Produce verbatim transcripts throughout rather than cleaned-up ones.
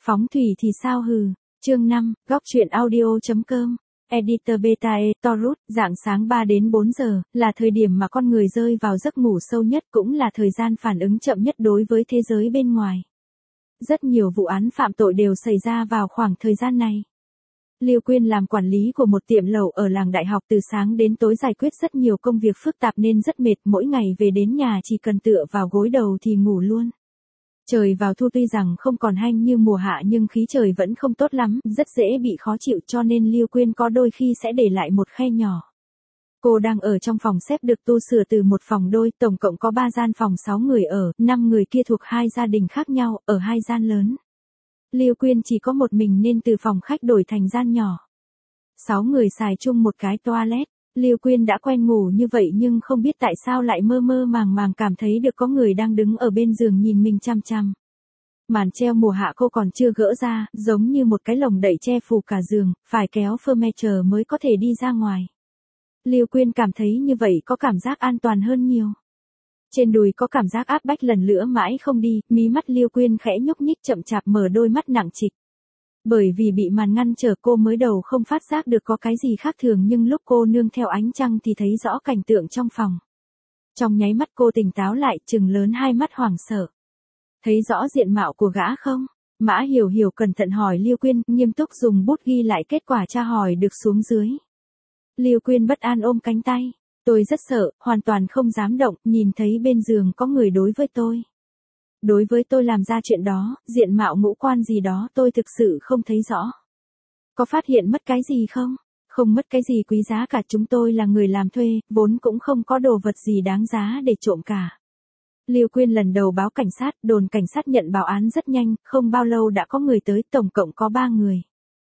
Phóng thủy thì sao hừ. Chương năm, góc truyện audio.com. Editor Beta e Torut, dạng sáng ba đến bốn giờ, là thời điểm mà con người rơi vào giấc ngủ sâu nhất, cũng là thời gian phản ứng chậm nhất đối với thế giới bên ngoài. Rất nhiều vụ án phạm tội đều xảy ra vào khoảng thời gian này. Lưu Quyên làm quản lý của một tiệm lẩu ở làng đại học, từ sáng đến tối giải quyết rất nhiều công việc phức tạp nên rất mệt, mỗi ngày về đến nhà chỉ cần tựa vào gối đầu thì ngủ luôn. Trời vào thu tuy rằng không còn hanh như mùa hạ nhưng khí trời vẫn không tốt lắm, rất dễ bị khó chịu, cho nên Lưu Quyên có đôi khi sẽ để lại một khe nhỏ. Cô đang ở trong phòng xếp được tu sửa từ một phòng đôi, tổng cộng có ba gian phòng sáu người ở, năm người kia thuộc hai gia đình khác nhau, ở hai gian lớn. Lưu Quyên chỉ có một mình nên từ phòng khách đổi thành gian nhỏ. Sáu người xài chung một cái toilet. Lưu Quyên đã quen ngủ như vậy nhưng không biết tại sao lại mơ mơ màng màng cảm thấy được có người đang đứng ở bên giường nhìn mình chăm chăm. Màn treo mùa hạ cô còn chưa gỡ ra, giống như một cái lồng đậy che phủ cả giường, phải kéo furniture mới có thể đi ra ngoài. Lưu Quyên cảm thấy như vậy có cảm giác an toàn hơn nhiều. Trên đùi có cảm giác áp bách lần nữa mãi không đi, mí mắt Lưu Quyên khẽ nhúc nhích chậm chạp mở đôi mắt nặng trịch. Bởi vì bị màn ngăn trở cô mới đầu không phát giác được có cái gì khác thường, nhưng lúc cô nương theo ánh trăng thì thấy rõ cảnh tượng trong phòng. Trong nháy mắt cô tỉnh táo lại, trừng lớn hai mắt hoảng sợ. Thấy rõ diện mạo của gã không? Mã Hiểu Hiểu cẩn thận hỏi Lưu Quyên, nghiêm túc dùng bút ghi lại kết quả tra hỏi được xuống dưới. Lưu Quyên bất an ôm cánh tay. Tôi rất sợ, hoàn toàn không dám động, nhìn thấy bên giường có người đối với tôi. Đối với tôi làm ra chuyện đó, diện mạo ngũ quan gì đó tôi thực sự không thấy rõ. Có phát hiện mất cái gì không? Không mất cái gì quý giá cả, chúng tôi là người làm thuê, vốn cũng không có đồ vật gì đáng giá để trộm cả. Lưu Quyên lần đầu báo cảnh sát, đồn cảnh sát nhận báo án rất nhanh, không bao lâu đã có người tới, tổng cộng có ba người.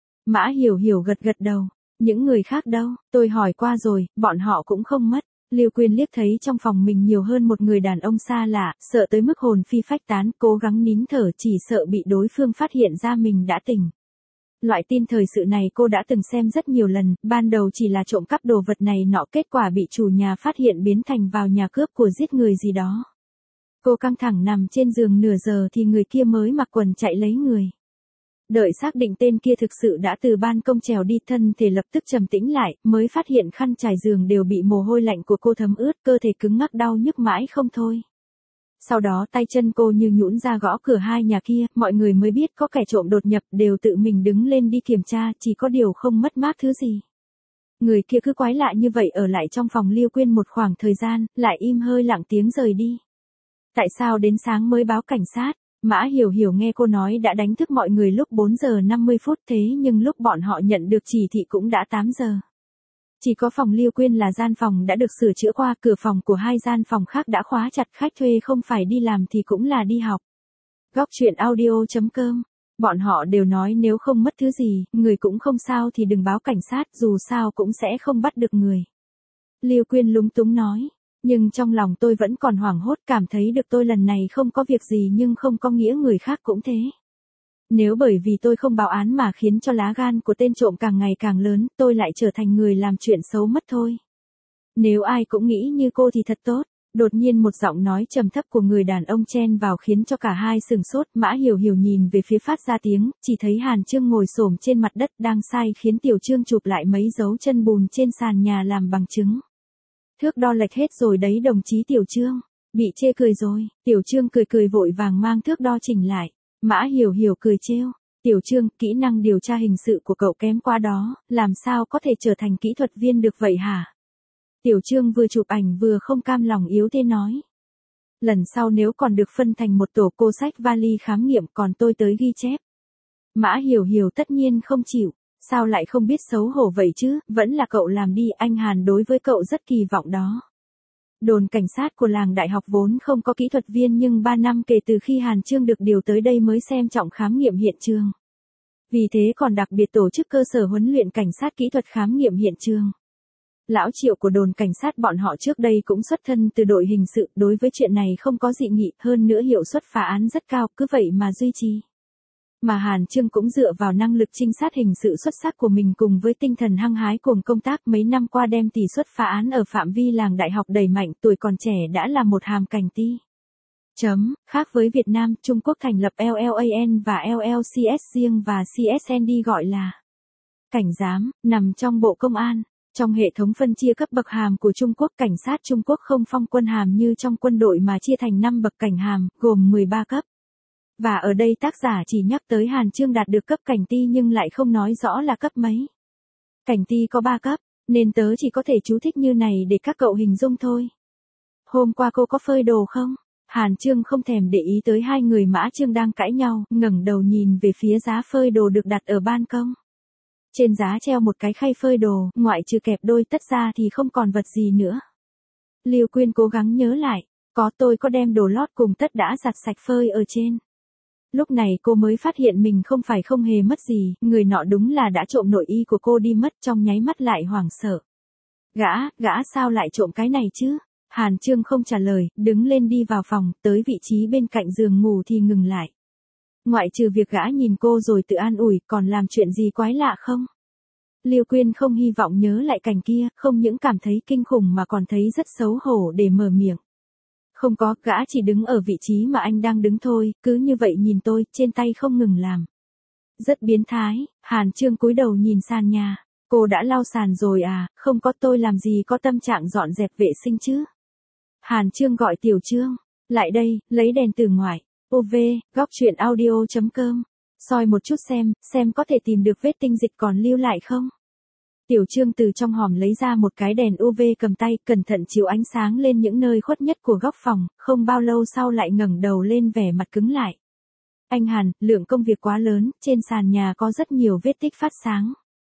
Mã Hiểu Hiểu gật gật đầu. Những người khác đâu? Tôi hỏi qua rồi, bọn họ cũng không mất. Lưu Quyên liếc thấy trong phòng mình nhiều hơn một người đàn ông xa lạ, sợ tới mức hồn phi phách tán, cố gắng nín thở chỉ sợ bị đối phương phát hiện ra mình đã tỉnh. Loại tin thời sự này cô đã từng xem rất nhiều lần, ban đầu chỉ là trộm cắp đồ vật này nọ, kết quả bị chủ nhà phát hiện biến thành vào nhà cướp của giết người gì đó. Cô căng thẳng nằm trên giường nửa giờ thì người kia mới mặc quần chạy lấy người. Đợi xác định tên kia thực sự đã từ ban công trèo đi, thân thể lập tức trầm tĩnh lại, mới phát hiện khăn trải giường đều bị mồ hôi lạnh của cô thấm ướt, cơ thể cứng ngắc đau nhức mãi không thôi. Sau đó tay chân cô như nhũn ra gõ cửa hai nhà kia, mọi người mới biết có kẻ trộm đột nhập, đều tự mình đứng lên đi kiểm tra, chỉ có điều không mất mát thứ gì. Người kia cứ quái lạ như vậy ở lại trong phòng Lưu Quyên một khoảng thời gian, lại im hơi lặng tiếng rời đi. Tại sao đến sáng mới báo cảnh sát? Mã Hiểu Hiểu nghe cô nói đã đánh thức mọi người lúc bốn giờ năm mươi phút, thế nhưng lúc bọn họ nhận được chỉ thị cũng đã tám giờ. Chỉ có phòng Lưu Quyên là gian phòng đã được sửa chữa qua, cửa phòng của hai gian phòng khác đã khóa chặt, khách thuê không phải đi làm thì cũng là đi học. Góc truyện audio.com. Bọn họ đều nói nếu không mất thứ gì, người cũng không sao thì đừng báo cảnh sát, dù sao cũng sẽ không bắt được người. Lưu Quyên lúng túng nói. Nhưng trong lòng tôi vẫn còn hoảng hốt, cảm thấy được tôi lần này không có việc gì nhưng không có nghĩa người khác cũng thế. Nếu bởi vì tôi không báo án mà khiến cho lá gan của tên trộm càng ngày càng lớn, tôi lại trở thành người làm chuyện xấu mất thôi. Nếu ai cũng nghĩ như cô thì thật tốt. Đột nhiên một giọng nói trầm thấp của người đàn ông chen vào khiến cho cả hai sừng sốt. Mã Hiểu Hiểu nhìn về phía phát ra tiếng, chỉ thấy Hàn Trương ngồi xổm trên mặt đất đang sai khiến Tiểu Trương chụp lại mấy dấu chân bùn trên sàn nhà làm bằng chứng. Thước đo lệch hết rồi đấy đồng chí Tiểu Trương. Bị chê cười rồi. Tiểu Trương cười cười vội vàng mang thước đo chỉnh lại. Mã Hiểu Hiểu cười trêu. Tiểu Trương, kỹ năng điều tra hình sự của cậu kém quá đó, làm sao có thể trở thành kỹ thuật viên được vậy hả? Tiểu Trương vừa chụp ảnh vừa không cam lòng yếu thế nói. Lần sau nếu còn được phân thành một tổ cô xách vali khám nghiệm, còn tôi tới ghi chép. Mã Hiểu Hiểu tất nhiên không chịu. Sao lại không biết xấu hổ vậy chứ, vẫn là cậu làm đi, anh Hàn đối với cậu rất kỳ vọng đó. Đồn cảnh sát của làng đại học vốn không có kỹ thuật viên nhưng ba năm kể từ khi Hàn Trương được điều tới đây mới xem trọng khám nghiệm hiện trường. Vì thế còn đặc biệt tổ chức cơ sở huấn luyện cảnh sát kỹ thuật khám nghiệm hiện trường. Lão Triệu của đồn cảnh sát bọn họ trước đây cũng xuất thân từ đội hình sự, đối với chuyện này không có dị nghị, hơn nữa hiệu suất phá án rất cao, cứ vậy mà duy trì. Mà Hàn Trương cũng dựa vào năng lực trinh sát hình sự xuất sắc của mình cùng với tinh thần hăng hái cùng công tác mấy năm qua đem tỷ suất phá án ở phạm vi làng đại học đẩy mạnh, tuổi còn trẻ đã là một hàm cảnh ti. Chấm, khác với Việt Nam, Trung Quốc thành lập L L A N và L L C S riêng và C S N D gọi là cảnh giám, nằm trong Bộ Công an. Trong hệ thống phân chia cấp bậc hàm của Trung Quốc, cảnh sát Trung Quốc không phong quân hàm như trong quân đội mà chia thành năm bậc cảnh hàm, gồm mười ba cấp. Và ở đây tác giả chỉ nhắc tới Hàn Chương đạt được cấp cảnh ty nhưng lại không nói rõ là cấp mấy. Cảnh ty có ba cấp, nên tớ chỉ có thể chú thích như này để các cậu hình dung thôi. Hôm qua cô có phơi đồ không? Hàn Chương không thèm để ý tới hai người Mã Chương đang cãi nhau, ngẩng đầu nhìn về phía giá phơi đồ được đặt ở ban công. Trên giá treo một cái khay phơi đồ, ngoại trừ kẹp đôi tất ra thì không còn vật gì nữa. Lưu Quyên cố gắng nhớ lại, có tôi có đem đồ lót cùng tất đã giặt sạch phơi ở trên. Lúc này cô mới phát hiện mình không phải không hề mất gì, người nọ đúng là đã trộm nội y của cô đi mất, trong nháy mắt lại hoảng sợ. Gã, gã sao lại trộm cái này chứ? Hàn Chương không trả lời, đứng lên đi vào phòng, tới vị trí bên cạnh giường ngủ thì ngừng lại. Ngoại trừ việc gã nhìn cô rồi tự an ủi, còn làm chuyện gì quái lạ không? Lưu Quyên không hy vọng nhớ lại cảnh kia, không những cảm thấy kinh khủng mà còn thấy rất xấu hổ để mở miệng. Không có, gã chỉ đứng ở vị trí mà anh đang đứng thôi, cứ như vậy nhìn tôi, trên tay không ngừng làm. Rất biến thái. Hàn Chương cúi đầu nhìn sàn nhà. Cô đã lau sàn rồi à? Không có, tôi làm gì có tâm trạng dọn dẹp vệ sinh chứ? Hàn Chương gọi Tiểu Chương. Lại đây, lấy đèn từ ngoài. u vê, góc truyện audio chấm com. Soi một chút xem, xem có thể tìm được vết tinh dịch còn lưu lại không? Tiểu Chương từ trong hòm lấy ra một cái đèn u vê cầm tay, cẩn thận chiếu ánh sáng lên những nơi khuất nhất của góc phòng, không bao lâu sau lại ngẩng đầu lên vẻ mặt cứng lại. Anh Hàn, lượng công việc quá lớn, trên sàn nhà có rất nhiều vết tích phát sáng.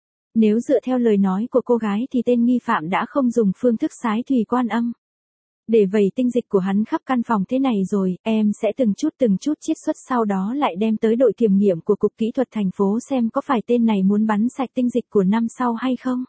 Nếu dựa theo lời nói của cô gái thì tên nghi phạm đã không dùng phương thức sái thủy quan âm. Để vẩy tinh dịch của hắn khắp căn phòng thế này rồi, em sẽ từng chút từng chút chiết xuất, sau đó lại đem tới đội kiểm nghiệm của Cục Kỹ thuật thành phố xem có phải tên này muốn bắn sạch tinh dịch của năm sau hay không.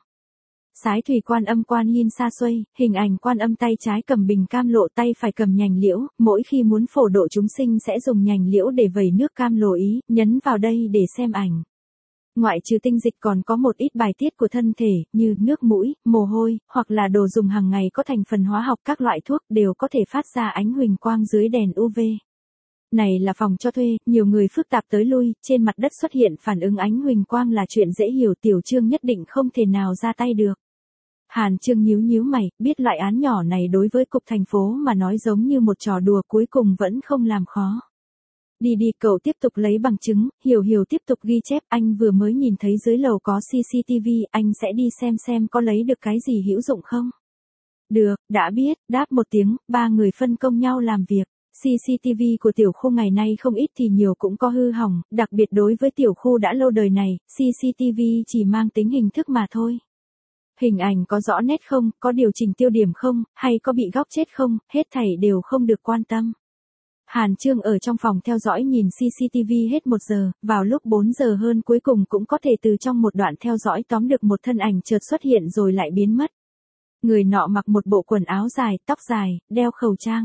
Sái thủy quan âm quan yin sa xuây, hình ảnh quan âm tay trái cầm bình cam lộ, tay phải cầm nhành liễu, mỗi khi muốn phổ độ chúng sinh sẽ dùng nhành liễu để vẩy nước cam lộ ý, nhấn vào đây để xem ảnh. Ngoại trừ tinh dịch còn có một ít bài tiết của thân thể, như nước mũi, mồ hôi, hoặc là đồ dùng hàng ngày có thành phần hóa học, các loại thuốc đều có thể phát ra ánh huỳnh quang dưới đèn u vê. Này là phòng cho thuê, nhiều người phức tạp tới lui, trên mặt đất xuất hiện phản ứng ánh huỳnh quang là chuyện dễ hiểu, Tiểu Chương nhất định không thể nào ra tay được. Hàn Chương nhíu nhíu mày, biết loại án nhỏ này đối với cục thành phố mà nói giống như một trò đùa, cuối cùng vẫn không làm khó. Đi đi, cậu tiếp tục lấy bằng chứng. Hiểu Hiểu tiếp tục ghi chép, anh vừa mới nhìn thấy dưới lầu có xê xê tê vê, anh sẽ đi xem xem có lấy được cái gì hữu dụng không. Được, đã biết, đáp một tiếng, ba người phân công nhau làm việc. xê xê tê vê của tiểu khu ngày nay không ít thì nhiều cũng có hư hỏng, đặc biệt đối với tiểu khu đã lâu đời này, xê xê tê vê chỉ mang tính hình thức mà thôi. Hình ảnh có rõ nét không, có điều chỉnh tiêu điểm không, hay có bị góc chết không, hết thảy đều không được quan tâm. Hàn Chương ở trong phòng theo dõi nhìn xê xê tê vê hết một giờ, vào lúc bốn giờ hơn cuối cùng cũng có thể từ trong một đoạn theo dõi tóm được một thân ảnh chợt xuất hiện rồi lại biến mất. Người nọ mặc một bộ quần áo dài, tóc dài, đeo khẩu trang.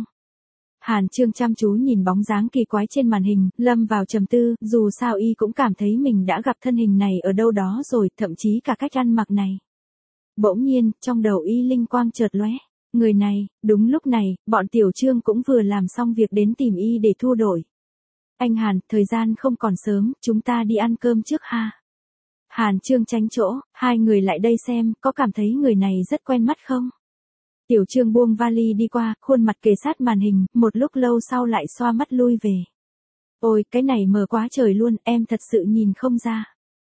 Hàn Chương chăm chú nhìn bóng dáng kỳ quái trên màn hình, lâm vào trầm tư, dù sao y cũng cảm thấy mình đã gặp thân hình này ở đâu đó rồi, thậm chí cả cách ăn mặc này. Bỗng nhiên, trong đầu y linh quang chợt lóe. Người này, đúng lúc này, bọn Tiểu Chương cũng vừa làm xong việc đến tìm y để thu đổi. Anh Hàn, thời gian không còn sớm, chúng ta đi ăn cơm trước ha. Hàn Chương tránh chỗ, hai người lại đây xem, có cảm thấy người này rất quen mắt không? Tiểu Chương buông vali đi qua, khuôn mặt kề sát màn hình, một lúc lâu sau lại xoa mắt lui về. Ôi, cái này mờ quá trời luôn, em thật sự nhìn không ra.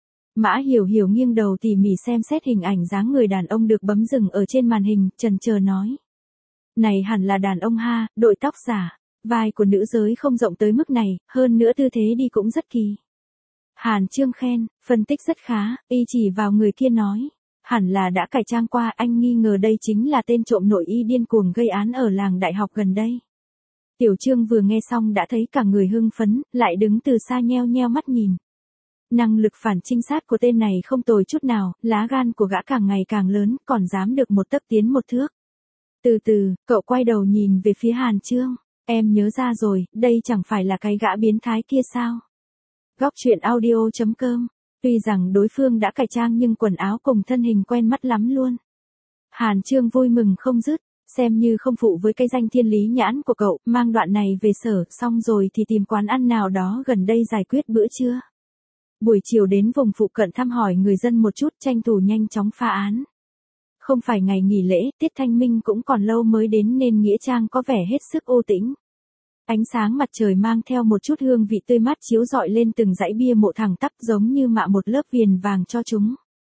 Mã Hiểu Hiểu nghiêng đầu tỉ mỉ xem xét hình ảnh dáng người đàn ông được bấm dừng ở trên màn hình, chần chờ nói. Này hẳn là đàn ông ha, đội tóc giả, vai của nữ giới không rộng tới mức này, hơn nữa tư thế đi cũng rất kỳ. Hàn Chương khen, phân tích rất khá, y chỉ vào người kia nói. Hẳn là đã cải trang qua, anh nghi ngờ đây chính là tên trộm nội y điên cuồng gây án ở làng đại học gần đây. Tiểu Chương vừa nghe xong đã thấy cả người hưng phấn, lại đứng từ xa nheo nheo mắt nhìn. Năng lực phản trinh sát của tên này không tồi chút nào, lá gan của gã càng ngày càng lớn, còn dám được một tấc tiến một thước. Từ từ, cậu quay đầu nhìn về phía Hàn Chương, em nhớ ra rồi, đây chẳng phải là cái gã biến thái kia sao? Góc truyện audio chấm com. Tuy rằng đối phương đã cải trang nhưng quần áo cùng thân hình quen mắt lắm luôn. Hàn Chương vui mừng không dứt, Xem như không phụ với cái danh thiên lý nhãn của cậu, mang đoạn này về sở, xong rồi thì tìm quán ăn nào đó gần đây giải quyết bữa trưa. Buổi chiều đến vùng phụ cận thăm hỏi người dân một chút, tranh thủ nhanh chóng phá án. Không phải ngày nghỉ lễ, tiết thanh minh cũng còn lâu mới đến nên nghĩa trang có vẻ hết sức u tĩnh. Ánh sáng mặt trời mang theo một chút hương vị tươi mát chiếu rọi lên từng dãy bia mộ thẳng tắp giống như mạ một lớp viền vàng cho chúng.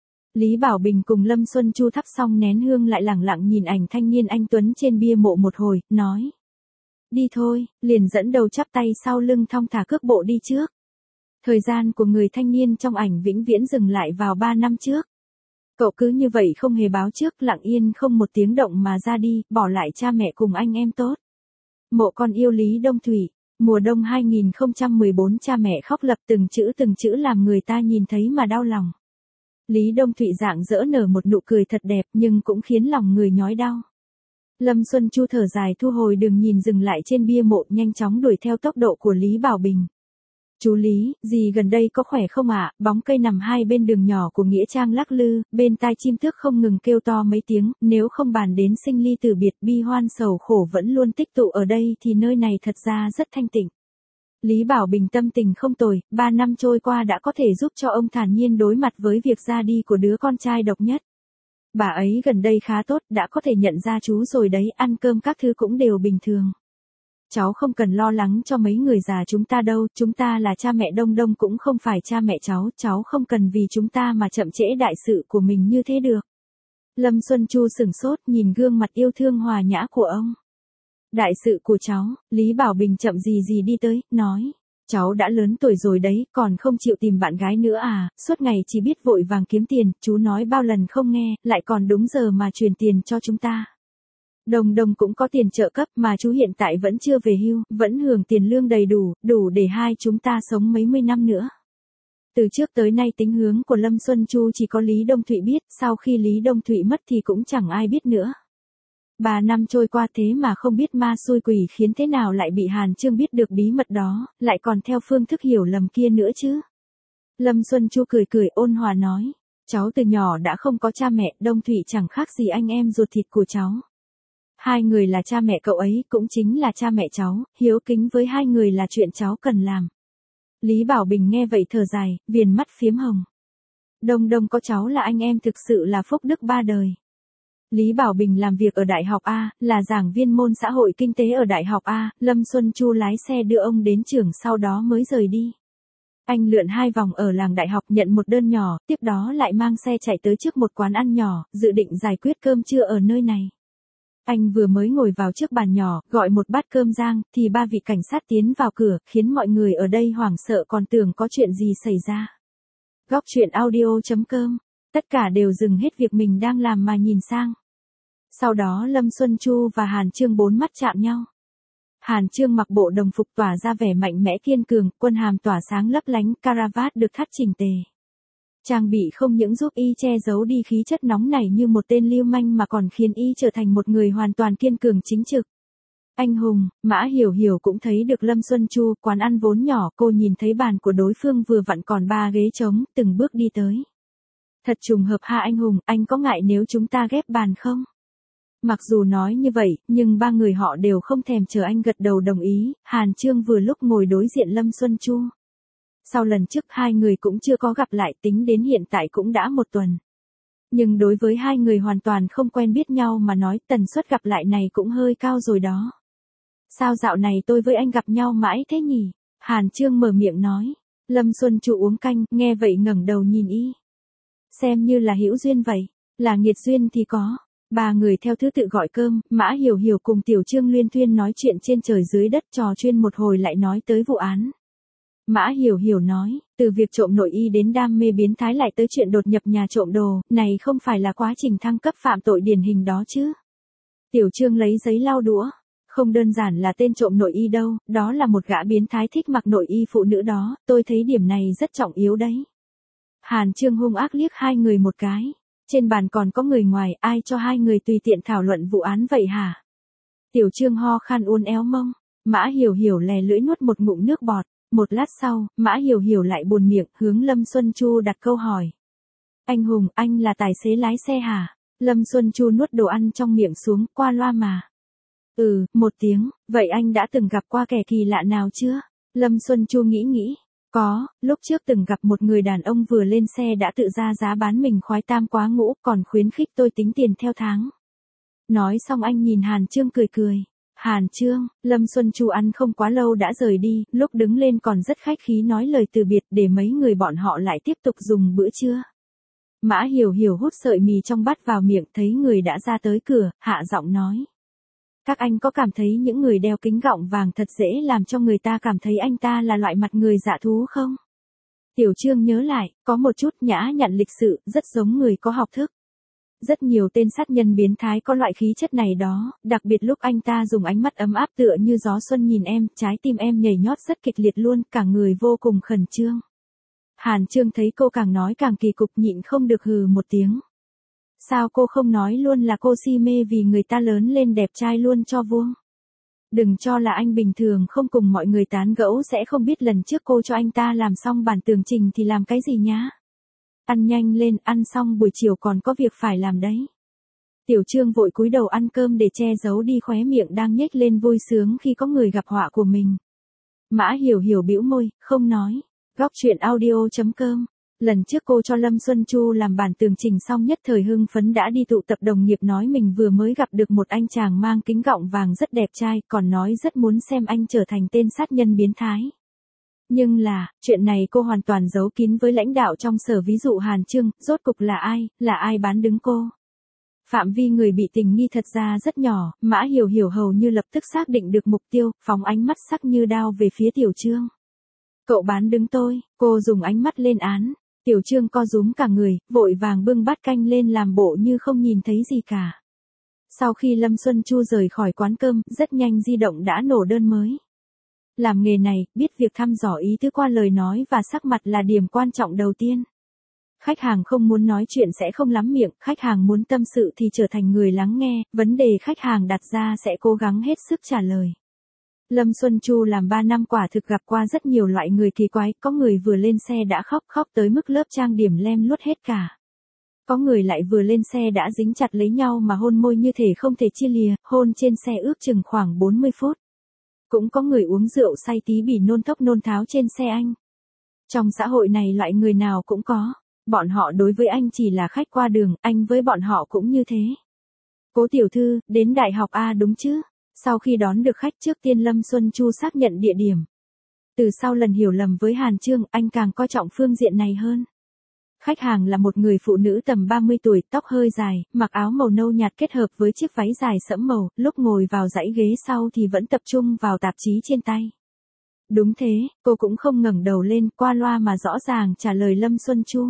Lý Bảo Bình cùng Lâm Xuân Chu thắp xong nén hương lại lẳng lặng nhìn ảnh thanh niên anh tuấn trên bia mộ một hồi, nói. Đi thôi, liền dẫn đầu chắp tay sau lưng thong thả cước bộ đi trước. Thời gian của người thanh niên trong ảnh vĩnh viễn dừng lại vào ba năm trước. Cậu cứ như vậy không hề báo trước, lặng yên không một tiếng động mà ra đi, bỏ lại cha mẹ cùng anh em tốt. Mộ con yêu Lý Đông Thủy, mùa đông hai nghìn không trăm mười bốn, cha mẹ khóc lập từng chữ từng chữ làm người ta nhìn thấy mà đau lòng. Lý Đông Thụy rạng rỡ nở một nụ cười thật đẹp nhưng cũng khiến lòng người nhói đau. Lâm Xuân Chu thở dài thu hồi đường nhìn dừng lại trên bia mộ, nhanh chóng đuổi theo tốc độ của Lý Bảo Bình. Chú Lý, dì gần đây có khỏe không ạ? Bóng cây nằm hai bên đường nhỏ của nghĩa trang lắc lư, bên tai chim tước không ngừng kêu to mấy tiếng, nếu không bàn đến sinh ly tử biệt bi hoan sầu khổ vẫn luôn tích tụ ở đây thì nơi này thật ra rất thanh tịnh. Lý Bảo Bình tâm tình không tồi, ba năm trôi qua đã có thể giúp cho ông thản nhiên đối mặt với việc ra đi của đứa con trai độc nhất. Bà ấy gần đây khá tốt, đã có thể nhận ra chú rồi đấy, ăn cơm các thứ cũng đều bình thường. Cháu không cần lo lắng cho mấy người già chúng ta đâu, chúng ta là cha mẹ Đông Đông cũng không phải cha mẹ cháu, cháu không cần vì chúng ta mà chậm trễ đại sự của mình như thế được. Lâm Xuân Chu sửng sốt nhìn gương mặt yêu thương hòa nhã của ông. Đại sự của cháu, Lý Bảo Bình chậm gì gì đi tới, nói. Cháu đã lớn tuổi rồi đấy, còn không chịu tìm bạn gái nữa à, suốt ngày chỉ biết vội vàng kiếm tiền, chú nói bao lần không nghe, lại còn đúng giờ mà truyền tiền cho chúng ta. Đồng đồng cũng có tiền trợ cấp mà chú hiện tại vẫn chưa về hưu, vẫn hưởng tiền lương đầy đủ, đủ để hai chúng ta sống mấy mươi năm nữa. Từ trước tới nay tính hướng của Lâm Xuân Chu chỉ có Lý Đông Thụy biết, sau khi Lý Đông Thụy mất thì cũng chẳng ai biết nữa. Ba năm trôi qua thế mà không biết ma xui quỷ khiến thế nào lại bị Hàn Trương biết được bí mật đó, lại còn theo phương thức hiểu lầm kia nữa chứ. Lâm Xuân Chu cười cười ôn hòa nói, cháu từ nhỏ đã không có cha mẹ, Đông Thụy chẳng khác gì anh em ruột thịt của cháu. Hai người là cha mẹ cậu ấy, cũng chính là cha mẹ cháu, hiếu kính với hai người là chuyện cháu cần làm. Lý Bảo Bình nghe vậy thở dài, viền mắt phiếm hồng. Đông Đông có cháu là anh em thực sự là phúc đức ba đời. Lý Bảo Bình làm việc ở Đại học A, là giảng viên môn xã hội kinh tế ở Đại học A, Lâm Xuân Chu lái xe đưa ông đến trường sau đó mới rời đi. Anh lượn hai vòng ở làng đại học nhận một đơn nhỏ, tiếp đó lại mang xe chạy tới trước một quán ăn nhỏ, dự định giải quyết cơm trưa ở nơi này. Anh vừa mới ngồi vào trước bàn nhỏ, gọi một bát cơm rang, thì ba vị cảnh sát tiến vào cửa, khiến mọi người ở đây hoảng sợ còn tưởng có chuyện gì xảy ra. Góc truyện audio chấm com, tất cả đều dừng hết việc mình đang làm mà nhìn sang. Sau đó Lâm Xuân Chu và Hàn Trương bốn mắt chạm nhau. Hàn Trương mặc bộ đồng phục tỏa ra vẻ mạnh mẽ kiên cường, quân hàm tỏa sáng lấp lánh, caravat được thắt chỉnh tề. Trang bị không những giúp y che giấu đi khí chất nóng nảy như một tên lưu manh mà còn khiến y trở thành một người hoàn toàn kiên cường chính trực. Anh hùng, Mã Hiểu Hiểu cũng thấy được Lâm Xuân Chu, quán ăn vốn nhỏ, cô nhìn thấy bàn của đối phương vừa vặn còn ba ghế trống, từng bước đi tới. Thật trùng hợp ha anh hùng, anh có ngại nếu chúng ta ghép bàn không? Mặc dù nói như vậy, nhưng ba người họ đều không thèm chờ anh gật đầu đồng ý, Hàn Trương vừa lúc ngồi đối diện Lâm Xuân Chu. Sau lần trước hai người cũng chưa có gặp lại, tính đến hiện tại cũng đã một tuần. Nhưng đối với hai người hoàn toàn không quen biết nhau mà nói tần suất gặp lại này cũng hơi cao rồi đó. Sao dạo này tôi với anh gặp nhau mãi thế nhỉ? Hàn Trương mở miệng nói. Lâm Xuân Chu uống canh, nghe vậy ngẩng đầu nhìn y. Xem như là hữu duyên vậy, là nghiệt duyên thì có. Ba người theo thứ tự gọi cơm, Mã Hiểu Hiểu cùng Tiểu Trương luyên thuyên nói chuyện trên trời dưới đất, trò chuyên một hồi lại nói tới vụ án. Mã Hiểu Hiểu nói, từ việc trộm nội y đến đam mê biến thái lại tới chuyện đột nhập nhà trộm đồ, này không phải là quá trình thăng cấp phạm tội điển hình đó chứ. Tiểu Trương lấy giấy lau đũa, không đơn giản là tên trộm nội y đâu, đó là một gã biến thái thích mặc nội y phụ nữ đó, tôi thấy điểm này rất trọng yếu đấy. Hàn Trương hung ác liếc hai người một cái, trên bàn còn có người ngoài, ai cho hai người tùy tiện thảo luận vụ án vậy hả? Tiểu Trương ho khan uốn éo mông, Mã Hiểu Hiểu lè lưỡi nuốt một ngụm nước bọt. Một lát sau, Mã Hiểu Hiểu lại buồn miệng, hướng Lâm Xuân Chu đặt câu hỏi. Anh Hùng, anh là tài xế lái xe hả? Lâm Xuân Chu nuốt đồ ăn trong miệng xuống, qua loa mà. Ừ, một tiếng, vậy anh đã từng gặp qua kẻ kỳ lạ nào chưa? Lâm Xuân Chu nghĩ nghĩ. Có, lúc trước từng gặp một người đàn ông vừa lên xe đã tự ra giá bán mình khoái tam quá ngũ, còn khuyến khích tôi tính tiền theo tháng. Nói xong anh nhìn Hàn Chương cười cười. Hàn Chương, Lâm Xuân Chu ăn không quá lâu đã rời đi, lúc đứng lên còn rất khách khí nói lời từ biệt để mấy người bọn họ lại tiếp tục dùng bữa trưa. Mã Hiểu Hiểu hút sợi mì trong bát vào miệng, thấy người đã ra tới cửa, hạ giọng nói. Các anh có cảm thấy những người đeo kính gọng vàng thật dễ làm cho người ta cảm thấy anh ta là loại mặt người dạ thú không? Tiểu Trương nhớ lại, có một chút nhã nhặn lịch sự, rất giống người có học thức. Rất nhiều tên sát nhân biến thái có loại khí chất này đó, đặc biệt lúc anh ta dùng ánh mắt ấm áp tựa như gió xuân nhìn em, trái tim em nhảy nhót rất kịch liệt luôn, cả người vô cùng khẩn trương. Hàn Chương thấy cô càng nói càng kỳ cục, nhịn không được hừ một tiếng. Sao cô không nói luôn là cô si mê vì người ta lớn lên đẹp trai luôn cho vuông? Đừng cho là anh bình thường không cùng mọi người tán gẫu sẽ không biết lần trước cô cho anh ta làm xong bản tường trình thì làm cái gì nhá. Ăn nhanh lên, ăn xong buổi chiều còn có việc phải làm đấy. Tiểu Trương vội cúi đầu ăn cơm để che giấu đi khóe miệng đang nhếch lên vui sướng khi có người gặp họa của mình. Mã Hiểu Hiểu bĩu môi, không nói. Góc truyện audio chấm com. Lần trước cô cho Lâm Xuân Chu làm bản tường trình xong nhất thời hưng phấn đã đi tụ tập đồng nghiệp nói mình vừa mới gặp được một anh chàng mang kính gọng vàng rất đẹp trai, còn nói rất muốn xem anh trở thành tên sát nhân biến thái. Nhưng là, chuyện này cô hoàn toàn giấu kín với lãnh đạo trong sở, ví dụ Hàn Chương, rốt cục là ai, là ai bán đứng cô. Phạm vi người bị tình nghi thật ra rất nhỏ, Mã Hiểu Hiểu hầu như lập tức xác định được mục tiêu, phóng ánh mắt sắc như đao về phía Tiểu Trương. Cậu bán đứng tôi, cô dùng ánh mắt lên án. Tiểu Trương co rúm cả người, vội vàng bưng bát canh lên làm bộ như không nhìn thấy gì cả. Sau khi Lâm Xuân Chu rời khỏi quán cơm, rất nhanh di động đã nổ đơn mới. Làm nghề này, biết việc thăm dò ý tứ qua lời nói và sắc mặt là điểm quan trọng đầu tiên. Khách hàng không muốn nói chuyện sẽ không lắm miệng, khách hàng muốn tâm sự thì trở thành người lắng nghe, vấn đề khách hàng đặt ra sẽ cố gắng hết sức trả lời. Lâm Xuân Chu làm ba năm quả thực gặp qua rất nhiều loại người kỳ quái, có người vừa lên xe đã khóc khóc tới mức lớp trang điểm lem luốt hết cả. Có người lại vừa lên xe đã dính chặt lấy nhau mà hôn môi như thể không thể chia lìa, hôn trên xe ước chừng khoảng bốn mươi phút. Cũng có người uống rượu say tí bỉ nôn thốc nôn tháo trên xe anh. Trong xã hội này loại người nào cũng có, bọn họ đối với anh chỉ là khách qua đường, anh với bọn họ cũng như thế. Cố tiểu thư, đến đại học A đúng chứ? Sau khi đón được khách trước tiên Lâm Xuân Chu xác nhận địa điểm. Từ sau lần hiểu lầm với Hàn Chương, anh càng coi trọng phương diện này hơn. Khách hàng là một người phụ nữ tầm ba mươi tuổi, tóc hơi dài, mặc áo màu nâu nhạt kết hợp với chiếc váy dài sẫm màu, lúc ngồi vào dãy ghế sau thì vẫn tập trung vào tạp chí trên tay. Đúng thế, cô cũng không ngẩng đầu lên, qua loa mà rõ ràng trả lời Lâm Xuân Chu.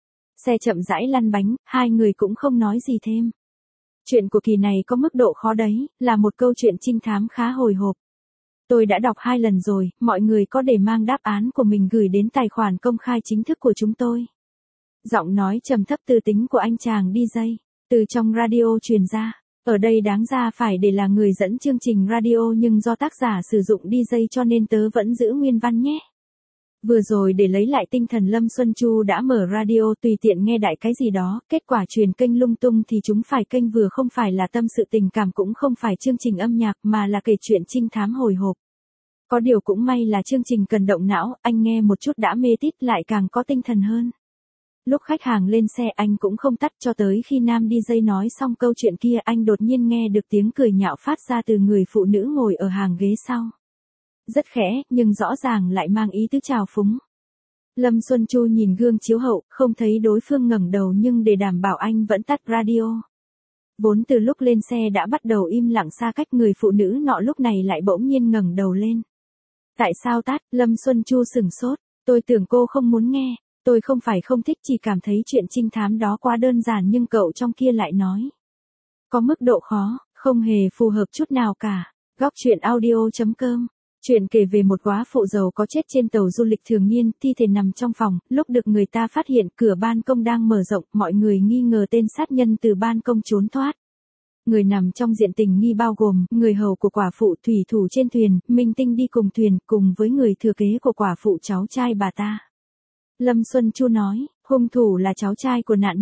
Xe chậm rãi lăn bánh, hai người cũng không nói gì thêm. Chuyện của kỳ này có mức độ khó đấy, là một câu chuyện trinh thám khá hồi hộp. Tôi đã đọc hai lần rồi, mọi người có để mang đáp án của mình gửi đến tài khoản công khai chính thức của chúng tôi. Giọng nói trầm thấp tư tính của anh chàng đi dây, từ trong radio truyền ra. Ở đây đáng ra phải để là người dẫn chương trình radio nhưng do tác giả sử dụng đi dây cho nên tớ vẫn giữ nguyên văn nhé. Vừa rồi để lấy lại tinh thần Lâm Xuân Chu đã mở radio tùy tiện nghe đại cái gì đó, kết quả truyền kênh lung tung thì chúng phải kênh vừa không phải là tâm sự tình cảm cũng không phải chương trình âm nhạc mà là kể chuyện trinh thám hồi hộp. Có điều cũng may là chương trình cần động não, anh nghe một chút đã mê tít lại càng có tinh thần hơn. Lúc khách hàng lên xe anh cũng không tắt cho tới khi nam đi dây nói xong câu chuyện kia anh đột nhiên nghe được tiếng cười nhạo phát ra từ người phụ nữ ngồi ở hàng ghế sau. Rất khẽ, nhưng rõ ràng lại mang ý tứ trào phúng. Lâm Xuân Chu nhìn gương chiếu hậu, không thấy đối phương ngẩng đầu nhưng để đảm bảo anh vẫn tắt radio. Vốn từ lúc lên xe đã bắt đầu im lặng xa cách, người phụ nữ nọ lúc này lại bỗng nhiên ngẩng đầu lên. Tại sao tắt? Lâm Xuân Chu sửng sốt. Tôi tưởng cô không muốn nghe. Tôi không phải không thích, chỉ cảm thấy chuyện trinh thám đó quá đơn giản nhưng cậu trong kia lại nói. Có mức độ khó, không hề phù hợp chút nào cả. Góc truyện audio chấm com. Chuyện kể về một góa phụ giàu có chết trên tàu du lịch thường niên, thi thể nằm trong phòng, lúc được người ta phát hiện cửa ban công đang mở rộng, mọi người nghi ngờ tên sát nhân từ ban công trốn thoát. Người nằm trong diện tình nghi bao gồm, người hầu của quả phụ, thủy thủ trên thuyền, minh tinh đi cùng thuyền, cùng với người thừa kế của quả phụ, cháu trai bà ta. Lâm Xuân Chu nói, hung thủ là cháu trai của nạn nhân.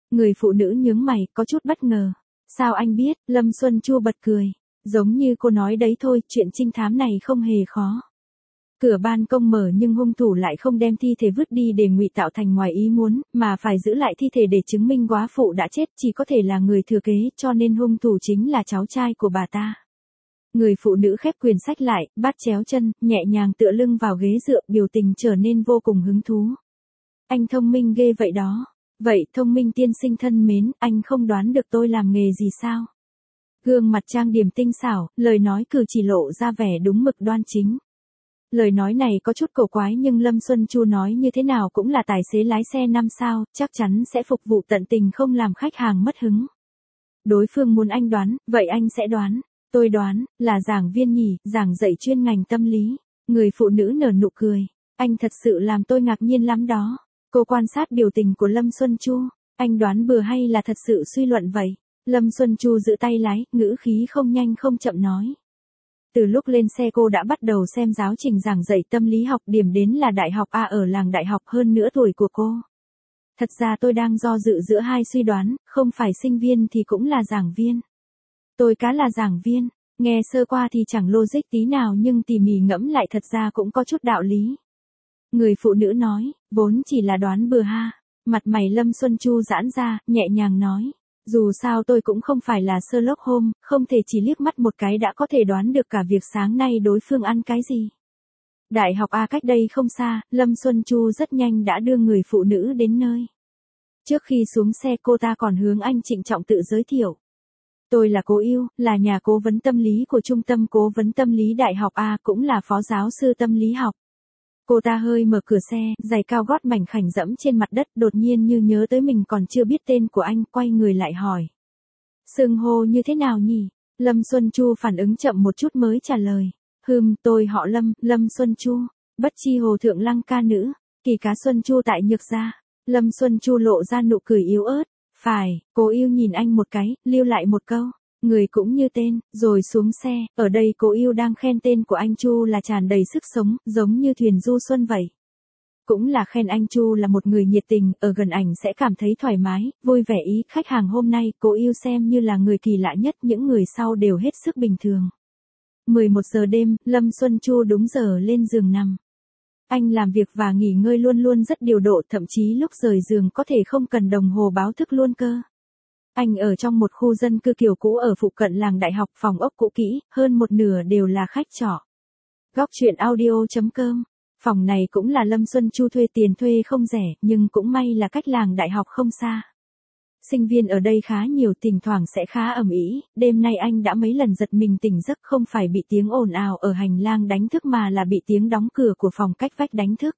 Người phụ nữ nhướng mày, có chút bất ngờ. Sao anh biết? Lâm Xuân Chu bật cười. Giống như cô nói đấy thôi, chuyện trinh thám này không hề khó. Cửa ban công mở nhưng hung thủ lại không đem thi thể vứt đi để ngụy tạo thành ngoài ý muốn, mà phải giữ lại thi thể để chứng minh góa phụ đã chết chỉ có thể là người thừa kế, cho nên hung thủ chính là cháu trai của bà ta. Người phụ nữ khép quyển sách lại, bắt chéo chân, nhẹ nhàng tựa lưng vào ghế dựa, biểu tình trở nên vô cùng hứng thú. Anh thông minh ghê vậy đó. Vậy thông minh tiên sinh thân mến, anh không đoán được tôi làm nghề gì sao? Gương mặt trang điểm tinh xảo, lời nói cử chỉ lộ ra vẻ đúng mực đoan chính. Lời nói này có chút cổ quái nhưng Lâm Xuân Chu nói như thế nào cũng là tài xế lái xe năm sao, chắc chắn sẽ phục vụ tận tình không làm khách hàng mất hứng. Đối phương muốn anh đoán, vậy anh sẽ đoán. Tôi đoán, là giảng viên nhỉ, giảng dạy chuyên ngành tâm lý. Người phụ nữ nở nụ cười. Anh thật sự làm tôi ngạc nhiên lắm đó. Cô quan sát biểu tình của Lâm Xuân Chu. Anh đoán bừa hay là thật sự suy luận vậy? Lâm Xuân Chu giữ tay lái, ngữ khí không nhanh không chậm nói. Từ lúc lên xe cô đã bắt đầu xem giáo trình giảng dạy tâm lý học, điểm đến là đại học A ở làng đại học hơn nửa tuổi của cô. Thật ra tôi đang do dự giữa hai suy đoán, không phải sinh viên thì cũng là giảng viên. Tôi cá là giảng viên, nghe sơ qua thì chẳng logic tí nào nhưng tỉ mỉ ngẫm lại thật ra cũng có chút đạo lý. Người phụ nữ nói, vốn chỉ là đoán bừa ha. Mặt mày Lâm Xuân Chu giãn ra, nhẹ nhàng nói. Dù sao tôi cũng không phải là Sherlock Holmes, không thể chỉ liếc mắt một cái đã có thể đoán được cả việc sáng nay đối phương ăn cái gì. Đại học A cách đây không xa, Lâm Xuân Chu rất nhanh đã đưa người phụ nữ đến nơi. Trước khi xuống xe cô ta còn hướng anh trịnh trọng tự giới thiệu. Tôi là Cố Yêu, là nhà cố vấn tâm lý của Trung tâm Cố vấn Tâm lý Đại học A, cũng là phó giáo sư tâm lý học. Cô ta hơi mở cửa xe, giày cao gót mảnh khảnh dẫm trên mặt đất, đột nhiên như nhớ tới mình còn chưa biết tên của anh, quay người lại hỏi. Xưng hô như thế nào nhỉ? Lâm Xuân Chu phản ứng chậm một chút mới trả lời. Hừm, tôi họ Lâm, Lâm Xuân Chu, bất chi hồ thượng lăng ca nữ, kỳ cá Xuân Chu tại Nhược Gia. Lâm Xuân Chu lộ ra nụ cười yếu ớt. Phải, Cố Yêu nhìn anh một cái, lưu lại một câu. Người cũng như tên, rồi xuống xe, ở đây Cố Yêu đang khen tên của anh Chu là tràn đầy sức sống, giống như thuyền du xuân vậy. Cũng là khen anh Chu là một người nhiệt tình, ở gần ảnh sẽ cảm thấy thoải mái, vui vẻ ý. Khách hàng hôm nay, Cố Yêu xem như là người kỳ lạ nhất, những người sau đều hết sức bình thường. mười một giờ đêm, Lâm Xuân Chu đúng giờ lên giường nằm. Anh làm việc và nghỉ ngơi luôn luôn rất điều độ, thậm chí lúc rời giường có thể không cần đồng hồ báo thức luôn cơ. Anh ở trong một khu dân cư kiểu cũ ở phụ cận làng đại học, phòng ốc cũ kỹ, hơn một nửa đều là khách trọ. Góc truyện audio chấm com. Phòng này cũng là Lâm Xuân Chu thuê, tiền thuê không rẻ, nhưng cũng may là cách làng đại học không xa. Sinh viên ở đây khá nhiều, thỉnh thoảng sẽ khá ầm ĩ. Đêm nay anh đã mấy lần giật mình tỉnh giấc, không phải bị tiếng ồn ào ở hành lang đánh thức mà là bị tiếng đóng cửa của phòng cách vách đánh thức.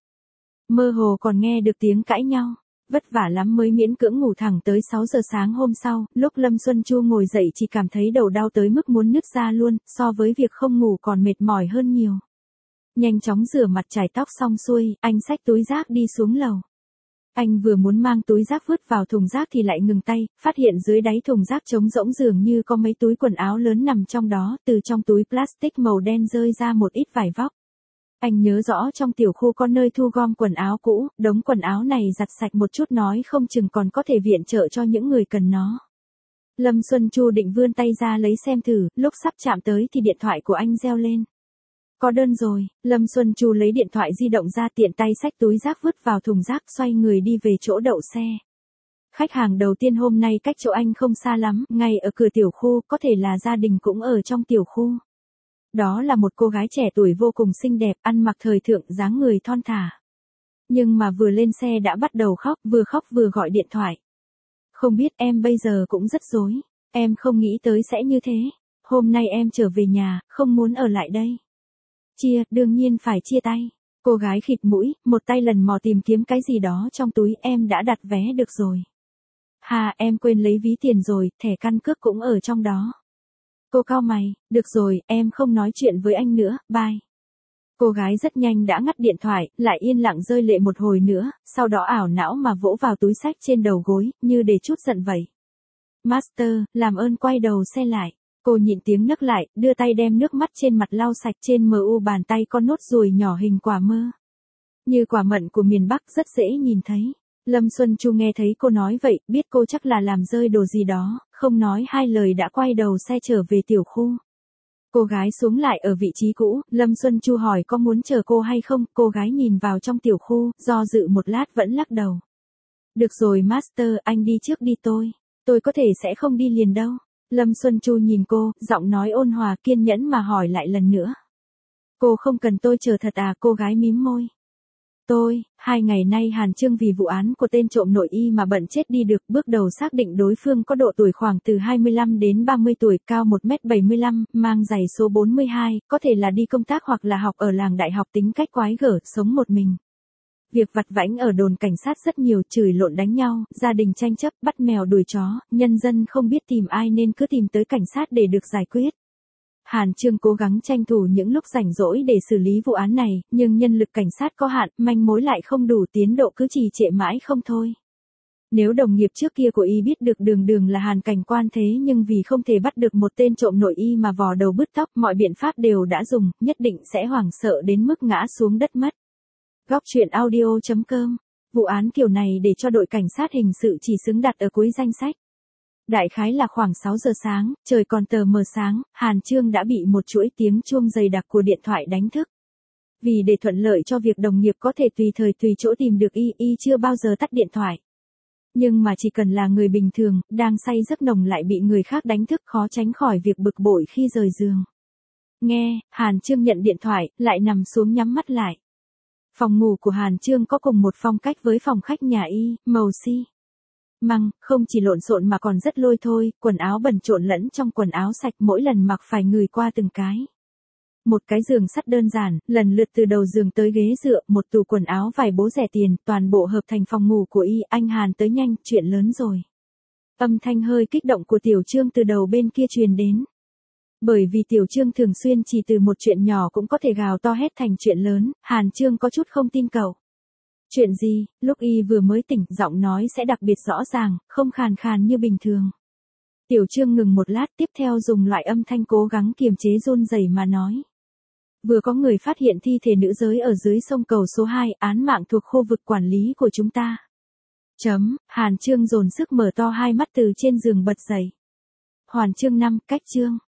Mơ hồ còn nghe được tiếng cãi nhau. Vất vả lắm mới miễn cưỡng ngủ thẳng tới sáu giờ sáng hôm sau, lúc Lâm Xuân Chu ngồi dậy chỉ cảm thấy đầu đau tới mức muốn nứt ra luôn, so với việc không ngủ còn mệt mỏi hơn nhiều. Nhanh chóng rửa mặt chải tóc xong xuôi, anh xách túi rác đi xuống lầu. Anh vừa muốn mang túi rác vứt vào thùng rác thì lại ngừng tay, phát hiện dưới đáy thùng rác trống rỗng dường như có mấy túi quần áo lớn nằm trong đó, từ trong túi plastic màu đen rơi ra một ít vải vóc. Anh nhớ rõ trong tiểu khu có nơi thu gom quần áo cũ, đống quần áo này giặt sạch một chút nói không chừng còn có thể viện trợ cho những người cần nó. Lâm Xuân Chu định vươn tay ra lấy xem thử, lúc sắp chạm tới thì điện thoại của anh reo lên. Có đơn rồi, Lâm Xuân Chu lấy điện thoại di động ra, tiện tay xách túi rác vứt vào thùng rác, xoay người đi về chỗ đậu xe. Khách hàng đầu tiên hôm nay cách chỗ anh không xa lắm, ngay ở cửa tiểu khu, có thể là gia đình cũng ở trong tiểu khu. Đó là một cô gái trẻ tuổi vô cùng xinh đẹp, ăn mặc thời thượng, dáng người thon thả. Nhưng mà vừa lên xe đã bắt đầu khóc, vừa khóc vừa gọi điện thoại. Không biết, em bây giờ cũng rất rối. Em không nghĩ tới sẽ như thế. Hôm nay em trở về nhà, không muốn ở lại đây. Chia, đương nhiên phải chia tay. Cô gái khịt mũi, một tay lần mò tìm kiếm cái gì đó trong túi. Em đã đặt vé được rồi. Hà, em quên lấy ví tiền rồi, thẻ căn cước cũng ở trong đó. Cô cau mày, được rồi, em không nói chuyện với anh nữa, bye. Cô gái rất nhanh đã ngắt điện thoại, lại yên lặng rơi lệ một hồi nữa, sau đó ảo não mà vỗ vào túi xách trên đầu gối, như để trút giận vậy. Master, làm ơn quay đầu xe lại. Cô nhịn tiếng nấc lại, đưa tay đem nước mắt trên mặt lau sạch, trên mờ u bàn tay con nốt ruồi nhỏ hình quả mơ. Như quả mận của miền Bắc, rất dễ nhìn thấy. Lâm Xuân Chu nghe thấy cô nói vậy, biết cô chắc là làm rơi đồ gì đó, không nói hai lời đã quay đầu xe trở về tiểu khu. Cô gái xuống lại ở vị trí cũ, Lâm Xuân Chu hỏi có muốn chờ cô hay không, cô gái nhìn vào trong tiểu khu, do dự một lát vẫn lắc đầu. Được rồi Master, anh đi trước đi tôi. Tôi có thể sẽ không đi liền đâu. Lâm Xuân Chu nhìn cô, giọng nói ôn hòa kiên nhẫn mà hỏi lại lần nữa. Cô không cần tôi chờ thật à, cô gái mím môi. Tôi, hai ngày nay Hàn Chương vì vụ án của tên trộm nội y mà bận chết đi được, bước đầu xác định đối phương có độ tuổi khoảng từ hai mươi lăm đến ba mươi tuổi, cao một mét bảy mươi lăm, mang giày số bốn mươi hai, có thể là đi công tác hoặc là học ở làng đại học, tính cách quái gở, sống một mình. Việc vặt vãnh ở đồn cảnh sát rất nhiều, chửi lộn đánh nhau, gia đình tranh chấp, bắt mèo đuổi chó, nhân dân không biết tìm ai nên cứ tìm tới cảnh sát để được giải quyết. Hàn Chương cố gắng tranh thủ những lúc rảnh rỗi để xử lý vụ án này, nhưng nhân lực cảnh sát có hạn, manh mối lại không đủ, tiến độ cứ trì trệ mãi không thôi. Nếu đồng nghiệp trước kia của y biết được đường đường là Hàn cảnh quan thế nhưng vì không thể bắt được một tên trộm nội y mà vò đầu bứt tóc, mọi biện pháp đều đã dùng, nhất định sẽ hoảng sợ đến mức ngã xuống đất mất. Góc truyện audio chấm com. Vụ án kiểu này để cho đội cảnh sát hình sự chỉ xứng đặt ở cuối danh sách. Đại khái là khoảng sáu giờ sáng, trời còn tờ mờ sáng, Hàn Chương đã bị một chuỗi tiếng chuông dày đặc của điện thoại đánh thức. Vì để thuận lợi cho việc đồng nghiệp có thể tùy thời tùy chỗ tìm được y, y chưa bao giờ tắt điện thoại. Nhưng mà chỉ cần là người bình thường, đang say giấc nồng lại bị người khác đánh thức, khó tránh khỏi việc bực bội khi rời giường. Nghe, Hàn Chương nhận điện thoại, lại nằm xuống nhắm mắt lại. Phòng ngủ của Hàn Chương có cùng một phong cách với phòng khách nhà y, màu xi măng, không chỉ lộn xộn mà còn rất lôi thôi, quần áo bẩn trộn lẫn trong quần áo sạch, mỗi lần mặc phải ngửi qua từng cái. Một cái giường sắt đơn giản, lần lượt từ đầu giường tới ghế dựa, một tủ quần áo vài bố rẻ tiền, toàn bộ hợp thành phòng ngủ của y. Anh Hàn tới nhanh, chuyện lớn rồi. Âm thanh hơi kích động của Tiểu Trương từ đầu bên kia truyền đến. Bởi vì Tiểu Trương thường xuyên chỉ từ một chuyện nhỏ cũng có thể gào to hết thành chuyện lớn, Hàn Chương có chút không tin cậu. Chuyện gì? Lúc y vừa mới tỉnh, giọng nói sẽ đặc biệt rõ ràng, không khàn khàn như bình thường. Tiểu Trương ngừng một lát, tiếp theo dùng loại âm thanh cố gắng kiềm chế run rẩy mà nói. Vừa có người phát hiện thi thể nữ giới ở dưới sông cầu số hai, án mạng thuộc khu vực quản lý của chúng ta. Chấm, Hàn Chương dồn sức mở to hai mắt từ trên giường bật dậy. Hoàn chương năm, cách chương.